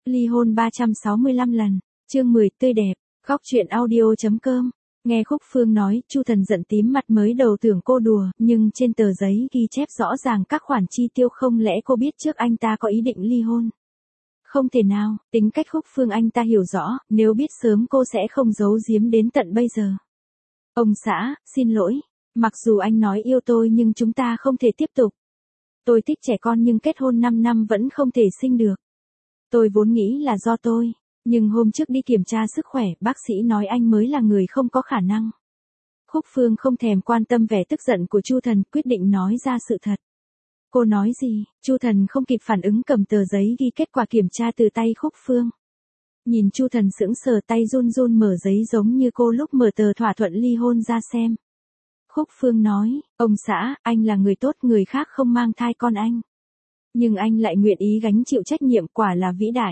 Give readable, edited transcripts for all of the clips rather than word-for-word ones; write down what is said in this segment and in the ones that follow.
Ly hôn 365 lần. Chương 10 tươi đẹp. Góc truyện audio.com. Nghe Khúc Phương nói, Chu Thần giận tím mặt, mới đầu tưởng cô đùa, nhưng trên tờ giấy ghi chép rõ ràng các khoản chi tiêu, không lẽ cô biết trước anh ta có ý định ly hôn? Không thể nào, tính cách Khúc Phương anh ta hiểu rõ, nếu biết sớm cô sẽ không giấu giếm đến tận bây giờ. Ông xã, xin lỗi, mặc dù anh nói yêu tôi nhưng chúng ta không thể tiếp tục. Tôi thích trẻ con nhưng kết hôn 5 năm vẫn không thể sinh được. Tôi vốn nghĩ là do tôi, nhưng hôm trước đi kiểm tra sức khỏe, bác sĩ nói anh mới là người không có khả năng. Khúc Phương không thèm quan tâm vẻ tức giận của Chu Thần, quyết định nói ra sự thật. Cô nói gì? Chu Thần không kịp phản ứng, cầm tờ giấy ghi kết quả kiểm tra từ tay Khúc Phương. Nhìn Chu Thần sững sờ, tay run run mở giấy giống như cô lúc mở tờ thỏa thuận ly hôn ra xem. Khúc Phương nói, ông xã, anh là người tốt, người khác không mang thai con anh. Nhưng anh lại nguyện ý gánh chịu trách nhiệm, quả là vĩ đại.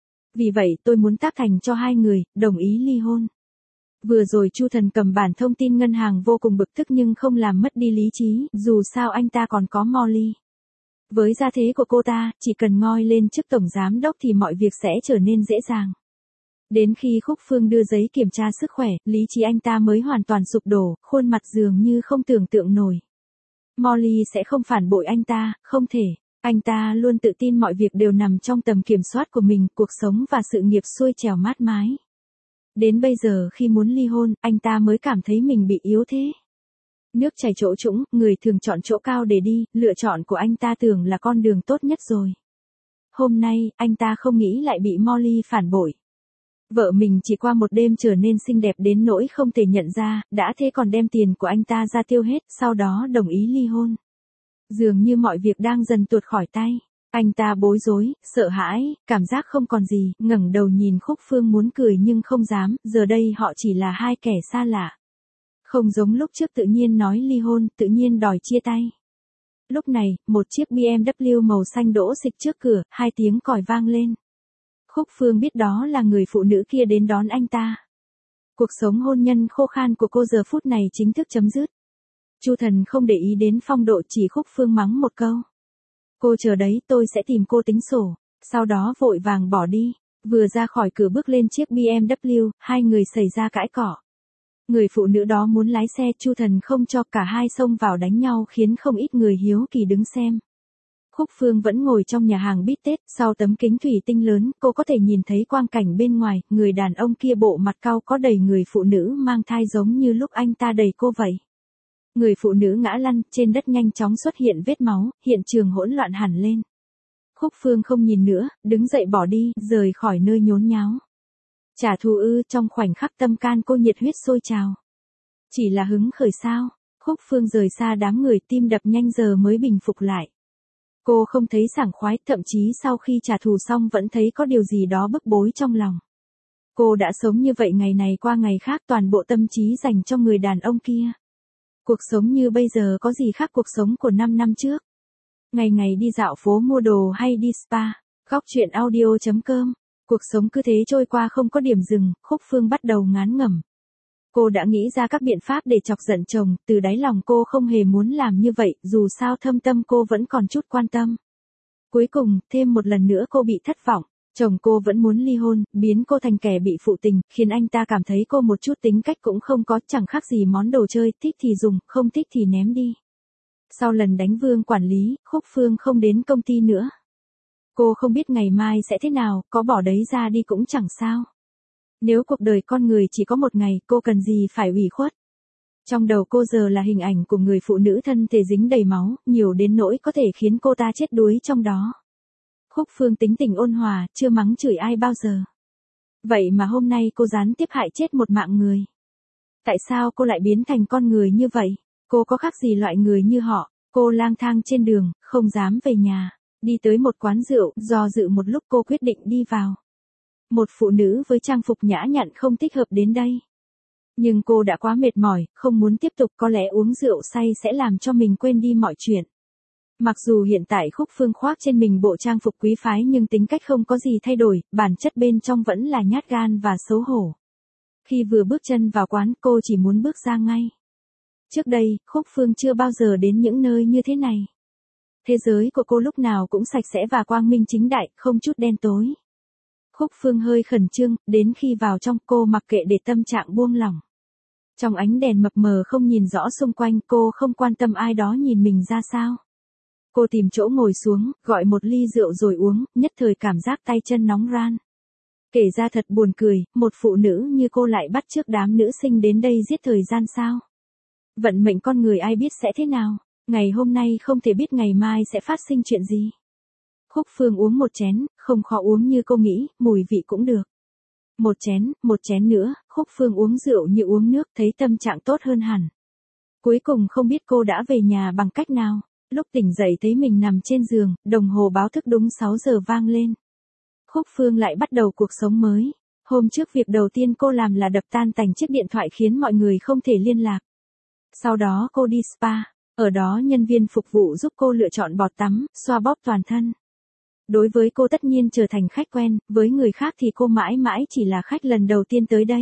Vì vậy tôi muốn tác thành cho hai người, đồng ý ly hôn. Vừa rồi Chu Thần cầm bản thông tin ngân hàng vô cùng bực tức nhưng không làm mất đi lý trí, dù sao anh ta còn có Molly. Với gia thế của cô ta, chỉ cần ngoi lên chức tổng giám đốc thì mọi việc sẽ trở nên dễ dàng. Đến khi Khúc Phương đưa giấy kiểm tra sức khỏe, lý trí anh ta mới hoàn toàn sụp đổ, khuôn mặt dường như không tưởng tượng nổi. Molly sẽ không phản bội anh ta, không thể. Anh ta luôn tự tin mọi việc đều nằm trong tầm kiểm soát của mình, cuộc sống và sự nghiệp xuôi trèo mát mái. Đến bây giờ khi muốn ly hôn, anh ta mới cảm thấy mình bị yếu thế. Nước chảy chỗ trũng, người thường chọn chỗ cao để đi, lựa chọn của anh ta tưởng là con đường tốt nhất rồi. Hôm nay, anh ta không nghĩ lại bị Molly phản bội. Vợ mình chỉ qua một đêm trở nên xinh đẹp đến nỗi không thể nhận ra, đã thế còn đem tiền của anh ta ra tiêu hết, sau đó đồng ý ly hôn. Dường như mọi việc đang dần tuột khỏi tay. Anh ta bối rối, sợ hãi, cảm giác không còn gì, ngẩng đầu nhìn Khúc Phương muốn cười nhưng không dám, giờ đây họ chỉ là hai kẻ xa lạ. Không giống lúc trước tự nhiên nói ly hôn, tự nhiên đòi chia tay. Lúc này, một chiếc BMW màu xanh đỗ xịch trước cửa, 2 tiếng còi vang lên. Khúc Phương biết đó là người phụ nữ kia đến đón anh ta. Cuộc sống hôn nhân khô khan của cô giờ phút này chính thức chấm dứt. Chu Thần không để ý đến phong độ, chỉ Khúc Phương mắng một câu. Cô chờ đấy, tôi sẽ tìm cô tính sổ. Sau đó vội vàng bỏ đi. Vừa ra khỏi cửa bước lên chiếc BMW, hai người xảy ra cãi cọ. Người phụ nữ đó muốn lái xe, Chu Thần không cho, cả hai xông vào đánh nhau khiến không ít người hiếu kỳ đứng xem. Khúc Phương vẫn ngồi trong nhà hàng bít tết, sau tấm kính thủy tinh lớn, cô có thể nhìn thấy quang cảnh bên ngoài, người đàn ông kia bộ mặt cau có đẩy người phụ nữ mang thai giống như lúc anh ta đẩy cô vậy. Người phụ nữ ngã lăn, trên đất nhanh chóng xuất hiện vết máu, hiện trường hỗn loạn hẳn lên. Khúc Phương không nhìn nữa, đứng dậy bỏ đi, rời khỏi nơi nhốn nháo. Trả thù ư? Trong khoảnh khắc tâm can cô nhiệt huyết sôi trào. Chỉ là hứng khởi sao? Khúc Phương rời xa đám người, tim đập nhanh giờ mới bình phục lại. Cô không thấy sảng khoái, thậm chí sau khi trả thù xong vẫn thấy có điều gì đó bức bối trong lòng. Cô đã sống như vậy ngày này qua ngày khác, toàn bộ tâm trí dành cho người đàn ông kia. Cuộc sống như bây giờ có gì khác cuộc sống của 5 năm trước. Ngày ngày đi dạo phố mua đồ hay đi spa. Góc truyện audio.com. Cuộc sống cứ thế trôi qua không có điểm dừng, Khúc Phương bắt đầu ngán ngẩm. Cô đã nghĩ ra các biện pháp để chọc giận chồng, từ đáy lòng cô không hề muốn làm như vậy, dù sao thâm tâm cô vẫn còn chút quan tâm. Cuối cùng, thêm một lần nữa cô bị thất vọng. Chồng cô vẫn muốn ly hôn, biến cô thành kẻ bị phụ tình, khiến anh ta cảm thấy cô một chút tính cách cũng không có, chẳng khác gì món đồ chơi, thích thì dùng, không thích thì ném đi. Sau lần đánh Vương quản lý, Khúc Phương không đến công ty nữa. Cô không biết ngày mai sẽ thế nào, có bỏ đấy ra đi cũng chẳng sao. Nếu cuộc đời con người chỉ có một ngày, cô cần gì phải ủy khuất. Trong đầu cô giờ là hình ảnh của người phụ nữ thân thể dính đầy máu, nhiều đến nỗi có thể khiến cô ta chết đuối trong đó. Khúc Phương tính tình ôn hòa, chưa mắng chửi ai bao giờ. Vậy mà hôm nay cô gián tiếp hại chết một mạng người. Tại sao cô lại biến thành con người như vậy? Cô có khác gì loại người như họ? Cô lang thang trên đường, không dám về nhà. Đi tới một quán rượu, do dự một lúc cô quyết định đi vào. Một phụ nữ với trang phục nhã nhặn không thích hợp đến đây. Nhưng cô đã quá mệt mỏi, không muốn tiếp tục, có lẽ uống rượu say sẽ làm cho mình quên đi mọi chuyện. Mặc dù hiện tại Khúc Phương khoác trên mình bộ trang phục quý phái nhưng tính cách không có gì thay đổi, bản chất bên trong vẫn là nhát gan và xấu hổ. Khi vừa bước chân vào quán, cô chỉ muốn bước ra ngay. Trước đây, Khúc Phương chưa bao giờ đến những nơi như thế này. Thế giới của cô lúc nào cũng sạch sẽ và quang minh chính đại, không chút đen tối. Khúc Phương hơi khẩn trương, đến khi vào trong cô mặc kệ để tâm trạng buông lỏng. Trong ánh đèn mập mờ không nhìn rõ xung quanh, cô không quan tâm ai đó nhìn mình ra sao. Cô tìm chỗ ngồi xuống, gọi một ly rượu rồi uống, nhất thời cảm giác tay chân nóng ran. Kể ra thật buồn cười, một phụ nữ như cô lại bắt chước đám nữ sinh đến đây giết thời gian sao? Vận mệnh con người ai biết sẽ thế nào, ngày hôm nay không thể biết ngày mai sẽ phát sinh chuyện gì. Khúc Phương uống một chén, không khó uống như cô nghĩ, mùi vị cũng được. Một chén nữa, Khúc Phương uống rượu như uống nước, thấy tâm trạng tốt hơn hẳn. Cuối cùng không biết cô đã về nhà bằng cách nào, lúc tỉnh dậy thấy mình nằm trên giường, đồng hồ báo thức đúng 6 giờ vang lên. Khúc Phương lại bắt đầu cuộc sống mới. Hôm trước việc đầu tiên cô làm là đập tan tành chiếc điện thoại khiến mọi người không thể liên lạc. Sau đó cô đi spa, ở đó nhân viên phục vụ giúp cô lựa chọn bọt tắm, xoa bóp toàn thân. Đối với cô tất nhiên trở thành khách quen, với người khác thì cô mãi mãi chỉ là khách lần đầu tiên tới đây.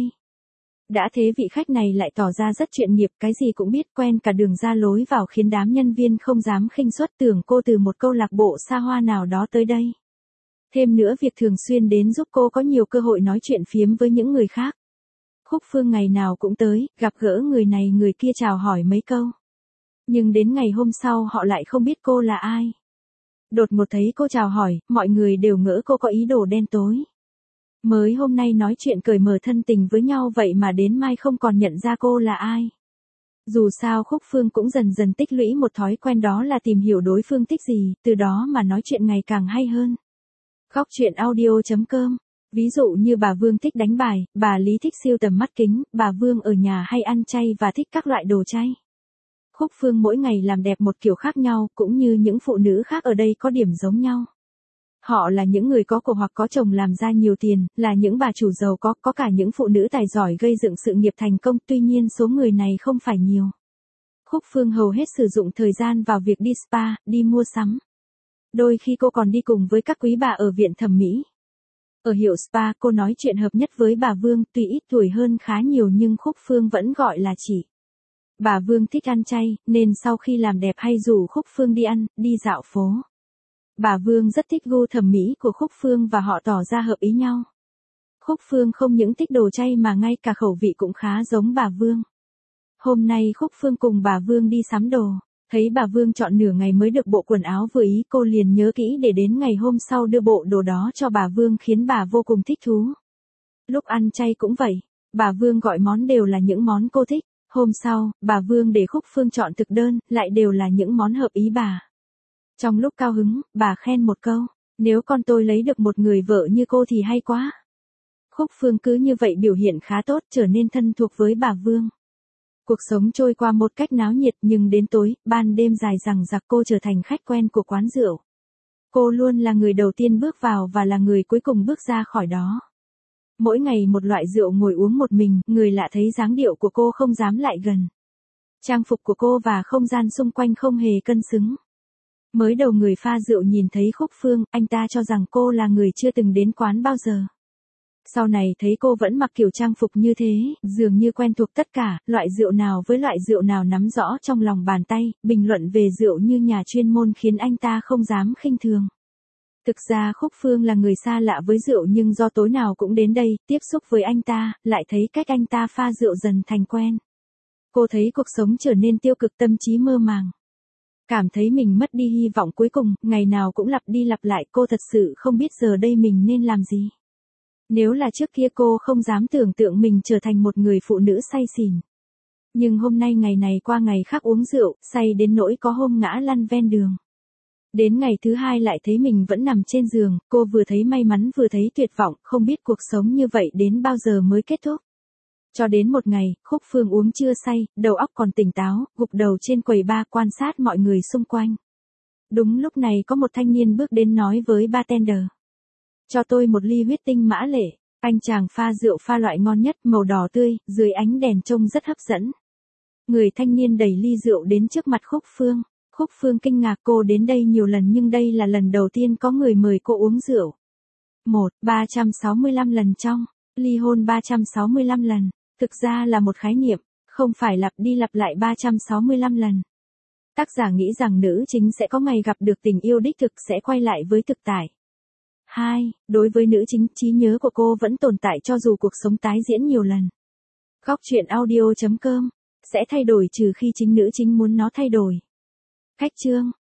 Đã thế vị khách này lại tỏ ra rất chuyên nghiệp, cái gì cũng biết, quen cả đường ra lối vào khiến đám nhân viên không dám khinh suất, tưởng cô từ một câu lạc bộ xa hoa nào đó tới đây. Thêm nữa việc thường xuyên đến giúp cô có nhiều cơ hội nói chuyện phiếm với những người khác. Khúc Phương ngày nào cũng tới, gặp gỡ người này người kia chào hỏi mấy câu. Nhưng đến ngày hôm sau họ lại không biết cô là ai. Đột ngột thấy cô chào hỏi, mọi người đều ngỡ cô có ý đồ đen tối. Mới hôm nay nói chuyện cởi mở thân tình với nhau vậy mà đến mai không còn nhận ra cô là ai. Dù sao Khúc Phương cũng dần dần tích lũy một thói quen, đó là tìm hiểu đối phương thích gì, từ đó mà nói chuyện ngày càng hay hơn. Góc truyện audio.com. Ví dụ như bà Vương thích đánh bài, bà Lý thích sưu tầm mắt kính, bà Vương ở nhà hay ăn chay và thích các loại đồ chay. Khúc Phương mỗi ngày làm đẹp một kiểu khác nhau, cũng như những phụ nữ khác ở đây có điểm giống nhau. Họ là những người có của hoặc có chồng làm ra nhiều tiền, là những bà chủ giàu có cả những phụ nữ tài giỏi gây dựng sự nghiệp thành công, tuy nhiên số người này không phải nhiều. Khúc Phương hầu hết sử dụng thời gian vào việc đi spa, đi mua sắm. Đôi khi cô còn đi cùng với các quý bà ở viện thẩm mỹ. Ở hiệu spa cô nói chuyện hợp nhất với bà Vương, tuy ít tuổi hơn khá nhiều nhưng Khúc Phương vẫn gọi là chị. Bà Vương thích ăn chay, nên sau khi làm đẹp hay rủ Khúc Phương đi ăn, đi dạo phố. Bà Vương rất thích gu thẩm mỹ của Khúc Phương và họ tỏ ra hợp ý nhau. Khúc Phương không những thích đồ chay mà ngay cả khẩu vị cũng khá giống bà Vương. Hôm nay Khúc Phương cùng bà Vương đi sắm đồ. Thấy bà Vương chọn nửa ngày mới được bộ quần áo vừa ý, cô liền nhớ kỹ để đến ngày hôm sau đưa bộ đồ đó cho bà Vương, khiến bà vô cùng thích thú. Lúc ăn chay cũng vậy, bà Vương gọi món đều là những món cô thích. Hôm sau, bà Vương để Khúc Phương chọn thực đơn, lại đều là những món hợp ý bà. Trong lúc cao hứng, bà khen một câu, nếu con tôi lấy được một người vợ như cô thì hay quá. Khúc Phương cứ như vậy biểu hiện khá tốt, trở nên thân thuộc với bà Vương. Cuộc sống trôi qua một cách náo nhiệt, nhưng đến tối, ban đêm dài dằng dặc cô trở thành khách quen của quán rượu. Cô luôn là người đầu tiên bước vào và là người cuối cùng bước ra khỏi đó. Mỗi ngày một loại rượu ngồi uống một mình, người lạ thấy dáng điệu của cô không dám lại gần. Trang phục của cô và không gian xung quanh không hề cân xứng. Mới đầu người pha rượu nhìn thấy Khúc Phương, anh ta cho rằng cô là người chưa từng đến quán bao giờ. Sau này thấy cô vẫn mặc kiểu trang phục như thế, dường như quen thuộc tất cả, loại rượu nào với loại rượu nào nắm rõ trong lòng bàn tay, bình luận về rượu như nhà chuyên môn khiến anh ta không dám khinh thường. Thực ra Khúc Phương là người xa lạ với rượu, nhưng do tối nào cũng đến đây, tiếp xúc với anh ta, lại thấy cách anh ta pha rượu dần thành quen. Cô thấy cuộc sống trở nên tiêu cực, tâm trí mơ màng. Cảm thấy mình mất đi hy vọng, cuối cùng, ngày nào cũng lặp đi lặp lại, cô thật sự không biết giờ đây mình nên làm gì. Nếu là trước kia cô không dám tưởng tượng mình trở thành một người phụ nữ say xỉn. Nhưng hôm nay ngày này qua ngày khác uống rượu, say đến nỗi có hôm ngã lăn ven đường. Đến ngày thứ hai lại thấy mình vẫn nằm trên giường, cô vừa thấy may mắn vừa thấy tuyệt vọng, không biết cuộc sống như vậy đến bao giờ mới kết thúc. Cho đến một ngày, Khúc Phương uống chưa say, đầu óc còn tỉnh táo, gục đầu trên quầy bar quan sát mọi người xung quanh. Đúng lúc này có một thanh niên bước đến nói với bartender. Cho tôi một ly huyết tinh mã lệ. Anh chàng pha rượu pha loại ngon nhất, màu đỏ tươi, dưới ánh đèn trông rất hấp dẫn. Người thanh niên đẩy ly rượu đến trước mặt Khúc Phương. Khúc Phương kinh ngạc, cô đến đây nhiều lần nhưng đây là lần đầu tiên có người mời cô uống rượu. 365 lần trong, ly hôn 365 lần. Thực ra là một khái niệm, không phải lặp đi lặp lại 365 lần. Tác giả nghĩ rằng nữ chính sẽ có ngày gặp được tình yêu đích thực, sẽ quay lại với thực tại. 2. Đối với nữ chính, trí nhớ của cô vẫn tồn tại cho dù cuộc sống tái diễn nhiều lần. Góc truyện audio.com sẽ thay đổi trừ khi chính nữ chính muốn nó thay đổi. Khách chương